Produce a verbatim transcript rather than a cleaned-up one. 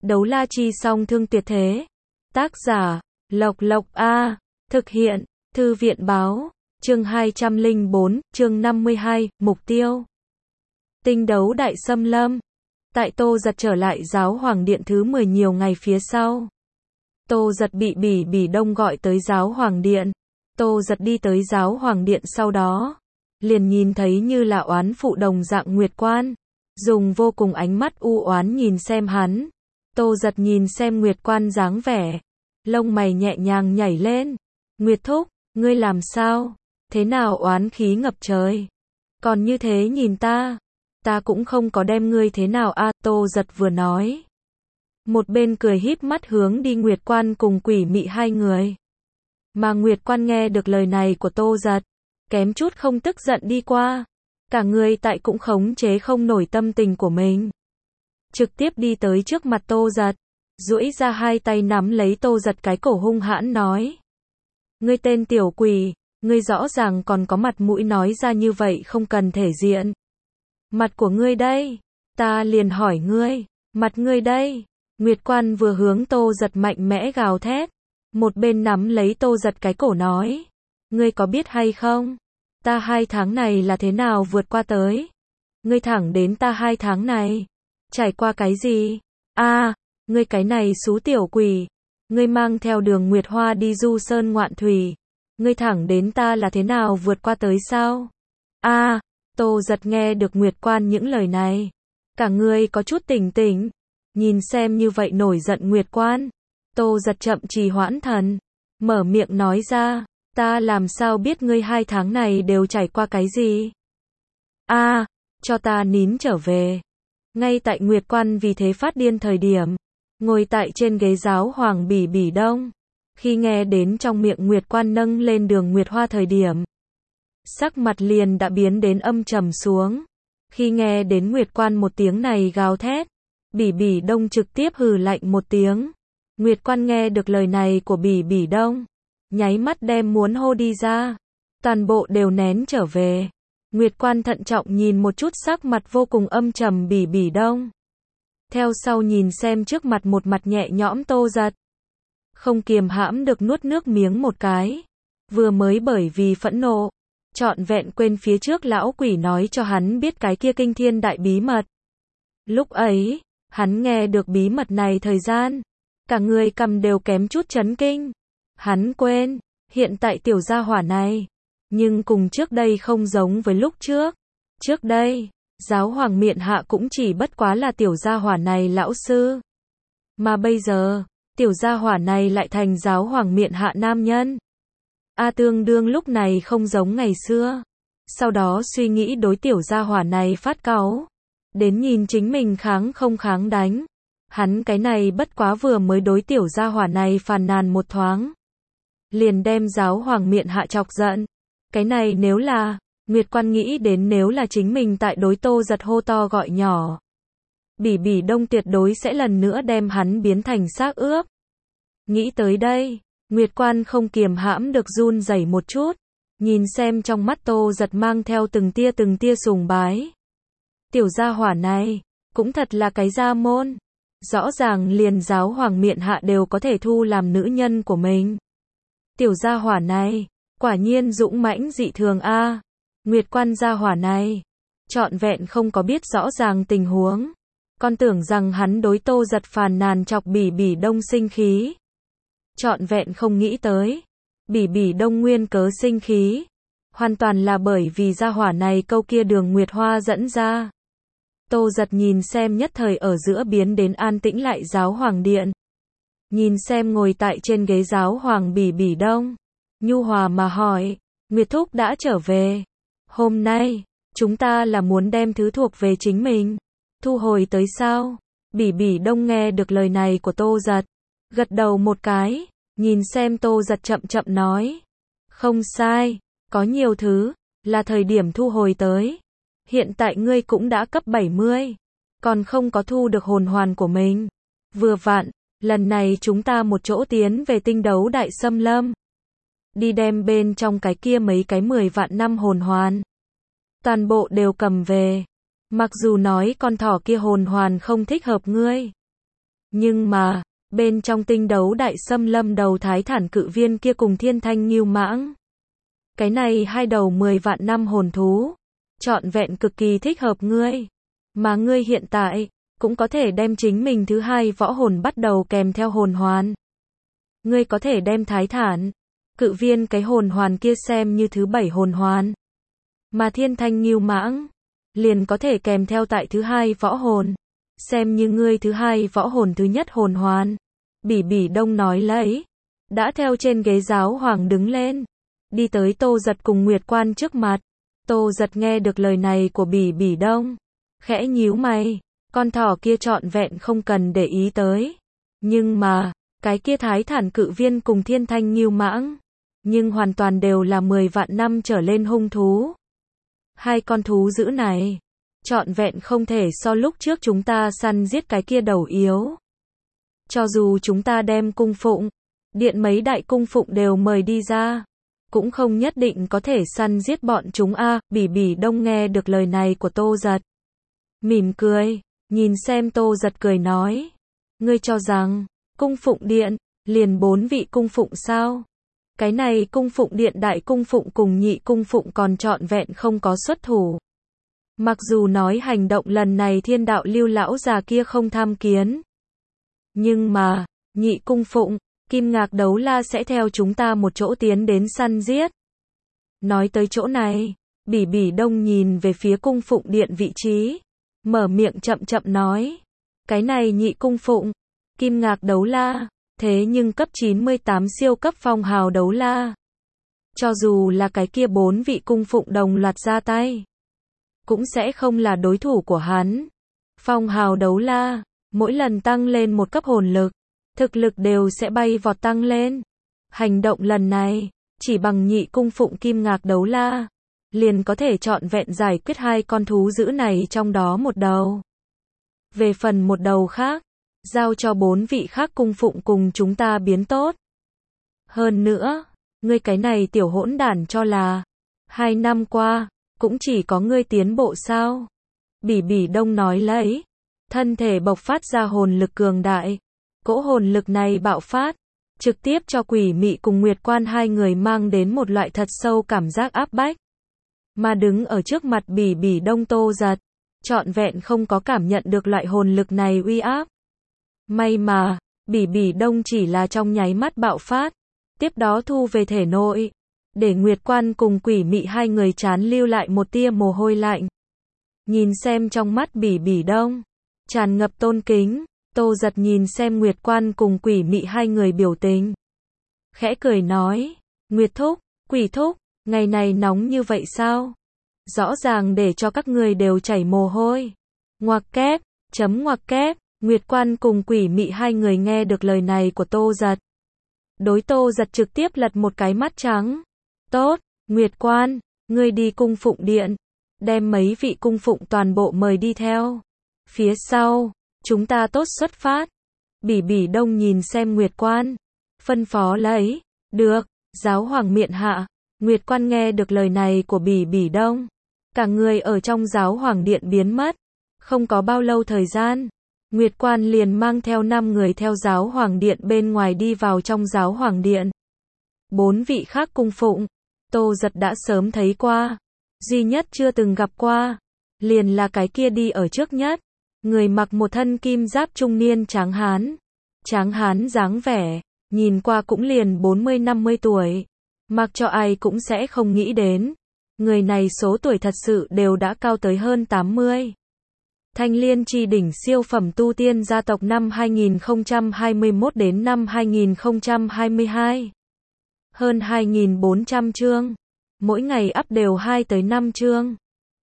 Đấu la chi song thương tuyệt thế. Tác giả, Lộc Lộc A. Thực hiện, Thư viện báo. Chương hai trăm lẻ bốn, chương năm mươi hai, mục tiêu. Tinh đấu đại xâm lâm. Tại Tô Giật trở lại giáo hoàng điện thứ mười nhiều ngày phía sau. Tô Giật bị Bỉ Bỉ Đông gọi tới giáo hoàng điện. Tô Giật đi tới giáo hoàng điện sau đó. Liền nhìn thấy như là oán phụ đồng dạng Nguyệt Quan. Dùng vô cùng ánh mắt u oán nhìn xem hắn. Tô Giật nhìn xem Nguyệt Quan dáng vẻ. Lông mày nhẹ nhàng nhảy lên. Nguyệt thúc, ngươi làm sao? Thế nào oán khí ngập trời? Còn như thế nhìn ta. Ta cũng không có đem ngươi thế nào a. Tô Giật vừa nói. Một bên cười híp mắt hướng đi Nguyệt Quan cùng Quỷ Mị hai người. Mà Nguyệt Quan nghe được lời này của Tô Giật. Kém chút không tức giận đi qua. Cả người tại cũng khống chế không nổi tâm tình của mình. Trực tiếp đi tới trước mặt Tô Giật. Duỗi ra hai tay nắm lấy Tô Giật cái cổ hung hãn nói. Ngươi tên tiểu quỷ, ngươi rõ ràng còn có mặt mũi nói ra như vậy không cần thể diện. Mặt của ngươi đây, ta liền hỏi ngươi, mặt ngươi đây. Nguyệt Quan vừa hướng Tô Giật mạnh mẽ gào thét. Một bên nắm lấy Tô Giật cái cổ nói. Ngươi có biết hay không? Ta hai tháng này là thế nào vượt qua tới? Ngươi thẳng đến ta hai tháng này. Trải qua cái gì? A, ngươi cái này xú tiểu quỷ. Ngươi mang theo Đường Nguyệt Hoa đi du sơn ngoạn thủy. Ngươi thẳng đến ta là thế nào vượt qua tới sao? A, Tô Giật nghe được Nguyệt Quan những lời này. Cả người có chút tỉnh tỉnh. Nhìn xem như vậy nổi giận Nguyệt Quan. Tô Giật chậm trì hoãn thần. Mở miệng nói ra. Ta làm sao biết ngươi hai tháng này đều trải qua cái gì? A, cho ta nín trở về. Ngay tại Nguyệt Quan vì thế phát điên thời điểm. Ngồi tại trên ghế giáo hoàng Bỉ Bỉ Đông. Khi nghe đến trong miệng Nguyệt Quan nâng lên Đường Nguyệt Hoa thời điểm. Sắc mặt liền đã biến đến âm trầm xuống. Khi nghe đến Nguyệt Quan một tiếng này gào thét. Bỉ Bỉ Đông trực tiếp hừ lạnh một tiếng. Nguyệt Quan nghe được lời này của Bỉ Bỉ Đông. Nháy mắt đem muốn hô đi ra. Toàn bộ đều nén trở về. Nguyệt Quan thận trọng nhìn một chút sắc mặt vô cùng âm trầm Bỉ Bỉ Đông. Theo sau nhìn xem trước mặt một mặt nhẹ nhõm Tô Giật. Không kiềm hãm được nuốt nước miếng một cái. Vừa mới bởi vì phẫn nộ. Trọn vẹn quên phía trước lão quỷ nói cho hắn biết cái kia kinh thiên đại bí mật. Lúc ấy, hắn nghe được bí mật này thời gian. Cả người cầm đều kém chút chấn kinh. Hắn quên, hiện tại tiểu gia hỏa này. Nhưng cùng trước đây không giống với lúc trước. Trước đây, giáo hoàng miện hạ cũng chỉ bất quá là tiểu gia hỏa này lão sư. Mà bây giờ, tiểu gia hỏa này lại thành giáo hoàng miện hạ nam nhân. A tương đương lúc này không giống ngày xưa. Sau đó suy nghĩ đối tiểu gia hỏa này phát cáu. Đến nhìn chính mình kháng không kháng đánh. Hắn cái này bất quá vừa mới đối tiểu gia hỏa này phàn nàn một thoáng. Liền đem giáo hoàng miện hạ chọc giận. Cái này nếu là, Nguyệt Quan nghĩ đến nếu là chính mình tại đối Tô Giật hô to gọi nhỏ. Bỉ Bỉ Đông tuyệt đối sẽ lần nữa đem hắn biến thành xác ướp. Nghĩ tới đây, Nguyệt Quan không kiềm hãm được run rẩy một chút. Nhìn xem trong mắt Tô Giật mang theo từng tia từng tia sùng bái. Tiểu gia hỏa này, cũng thật là cái gia môn. Rõ ràng liền giáo hoàng miện hạ đều có thể thu làm nữ nhân của mình. Tiểu gia hỏa này, quả nhiên dũng mãnh dị thường a. Nguyệt Quan gia hỏa này, trọn vẹn không có biết rõ ràng tình huống. Con tưởng rằng hắn đối Tô Giật phàn nàn chọc Bỉ Bỉ Đông sinh khí. Trọn vẹn không nghĩ tới. Bỉ Bỉ Đông nguyên cớ sinh khí. Hoàn toàn là bởi vì gia hỏa này câu kia Đường Nguyệt Hoa dẫn ra. Tô Giật nhìn xem nhất thời ở giữa biến đến an tĩnh lại giáo hoàng điện. Nhìn xem ngồi tại trên ghế giáo hoàng Bỉ Bỉ Đông. Nhu hòa mà hỏi. Nguyệt thúc đã trở về. Hôm nay, chúng ta là muốn đem thứ thuộc về chính mình. Thu hồi tới sao? Bỉ Bỉ Đông nghe được lời này của Tô Giật. Gật đầu một cái. Nhìn xem Tô Giật chậm chậm nói. Không sai. Có nhiều thứ. Là thời điểm thu hồi tới. Hiện tại ngươi cũng đã cấp bảy mươi. Còn không có thu được hồn hoàn của mình. Vừa vặn. Lần này chúng ta một chỗ tiến về tinh đấu đại xâm lâm. Đi đem bên trong cái kia mấy cái mười vạn năm hồn hoàn. Toàn bộ đều cầm về. Mặc dù nói con thỏ kia hồn hoàn không thích hợp ngươi. Nhưng mà, bên trong tinh đấu đại xâm lâm đầu thái thản cự viên kia cùng thiên thanh ngưu mãng. Cái này hai đầu mười vạn năm hồn thú. Trọn vẹn cực kỳ thích hợp ngươi. Mà ngươi hiện tại, cũng có thể đem chính mình thứ hai võ hồn bắt đầu kèm theo hồn hoàn. Ngươi có thể đem thái thản, cự viên cái hồn hoàn kia xem như thứ bảy hồn hoàn. Mà thiên thanh ngưu mãng, liền có thể kèm theo tại thứ hai võ hồn. Xem như ngươi thứ hai võ hồn thứ nhất hồn hoàn. Bỉ Bỉ Đông nói lấy. Đã theo trên ghế giáo hoàng đứng lên. Đi tới Tô Giật cùng Nguyệt Quan trước mặt. Tô Giật nghe được lời này của Bỉ Bỉ Đông. Khẽ nhíu mày. Con thỏ kia trọn vẹn không cần để ý tới. Nhưng mà, cái kia thái thản cự viên cùng thiên thanh ngưu mãng. Nhưng hoàn toàn đều là mười vạn năm trở lên hung thú. Hai con thú dữ này. Trọn vẹn không thể so lúc trước chúng ta săn giết cái kia đầu yếu. Cho dù chúng ta đem cung phụng, điện mấy đại cung phụng đều mời đi ra. Cũng không nhất định có thể săn giết bọn chúng a. À, Bỉ Bỉ Đông nghe được lời này của Tô Giật. Mỉm cười, nhìn xem Tô Giật cười nói. Ngươi cho rằng, cung phụng điện, liền bốn vị cung phụng sao? Cái này cung phụng điện đại cung phụng cùng nhị cung phụng còn trọn vẹn không có xuất thủ. Mặc dù nói hành động lần này thiên đạo lưu lão già kia không tham kiến. Nhưng mà, nhị cung phụng, Kim Ngạc Đấu La sẽ theo chúng ta một chỗ tiến đến săn giết. Nói tới chỗ này, Bỉ Bỉ Đông nhìn về phía cung phụng điện vị trí. Mở miệng chậm chậm nói. Cái này nhị cung phụng, Kim Ngạc Đấu La, thế nhưng cấp chín mươi tám siêu cấp phong hào đấu la. Cho dù là cái kia bốn vị cung phụng đồng loạt ra tay, cũng sẽ không là đối thủ của hắn. Phong hào đấu la, mỗi lần tăng lên một cấp hồn lực, thực lực đều sẽ bay vọt tăng lên. Hành động lần này, chỉ bằng nhị cung phụng Kim Ngạc Đấu La, liền có thể trọn vẹn giải quyết hai con thú dữ này trong đó một đầu. Về phần một đầu khác, giao cho bốn vị khác cung phụng cùng chúng ta biến tốt. Hơn nữa, ngươi cái này tiểu hỗn đản cho là, hai năm qua, cũng chỉ có ngươi tiến bộ sao? Bỉ Bỉ Đông nói lấy, thân thể bộc phát ra hồn lực cường đại. Cỗ hồn lực này bạo phát, trực tiếp cho Quỷ Mị cùng Nguyệt Quan hai người mang đến một loại thật sâu cảm giác áp bách. Mà đứng ở trước mặt Bỉ Bỉ Đông Tô Giật, trọn vẹn không có cảm nhận được loại hồn lực này uy áp. May mà, Bỉ Bỉ Đông chỉ là trong nháy mắt bạo phát, tiếp đó thu về thể nội, để Nguyệt Quan cùng Quỷ Mị hai người trán lưu lại một tia mồ hôi lạnh. Nhìn xem trong mắt Bỉ Bỉ Đông, tràn ngập tôn kính, Tô Giật nhìn xem Nguyệt Quan cùng Quỷ Mị hai người biểu tình. Khẽ cười nói, Nguyệt Thúc, Quỷ Thúc, ngày này nóng như vậy sao? Rõ ràng để cho các người đều chảy mồ hôi. Ngoặc kép, chấm ngoặc kép, Nguyệt Quan cùng Quỷ Mị hai người nghe được lời này của Tô Giật. Đối Tô Giật trực tiếp lật một cái mắt trắng. Tốt, Nguyệt Quan, ngươi đi cung phụng điện, đem mấy vị cung phụng toàn bộ mời đi theo. Phía sau, chúng ta tốt xuất phát. Bỉ Bỉ Đông nhìn xem Nguyệt Quan, phân phó lấy. Được, giáo hoàng miện hạ. Nguyệt Quan nghe được lời này của Bỉ Bỉ Đông, cả người ở trong giáo hoàng điện biến mất. Không có bao lâu thời gian, Nguyệt Quan liền mang theo năm người theo giáo hoàng điện bên ngoài đi vào trong giáo hoàng điện. Bốn vị khác cung phụng, Tô Giật đã sớm thấy qua, duy nhất chưa từng gặp qua, liền là cái kia đi ở trước nhất, người mặc một thân kim giáp trung niên tráng hán. Tráng hán dáng vẻ, nhìn qua cũng liền bốn mươi năm mươi tuổi, mặc cho ai cũng sẽ không nghĩ đến. Người này số tuổi thật sự đều đã cao tới hơn tám mươi. Thanh Liên Chi đỉnh siêu phẩm tu tiên gia tộc năm hai nghìn không trăm hai mươi mốt đến năm hai nghìn không trăm hai mươi hai. Hơn hai nghìn bốn trăm chương. Mỗi ngày up đều hai tới năm chương.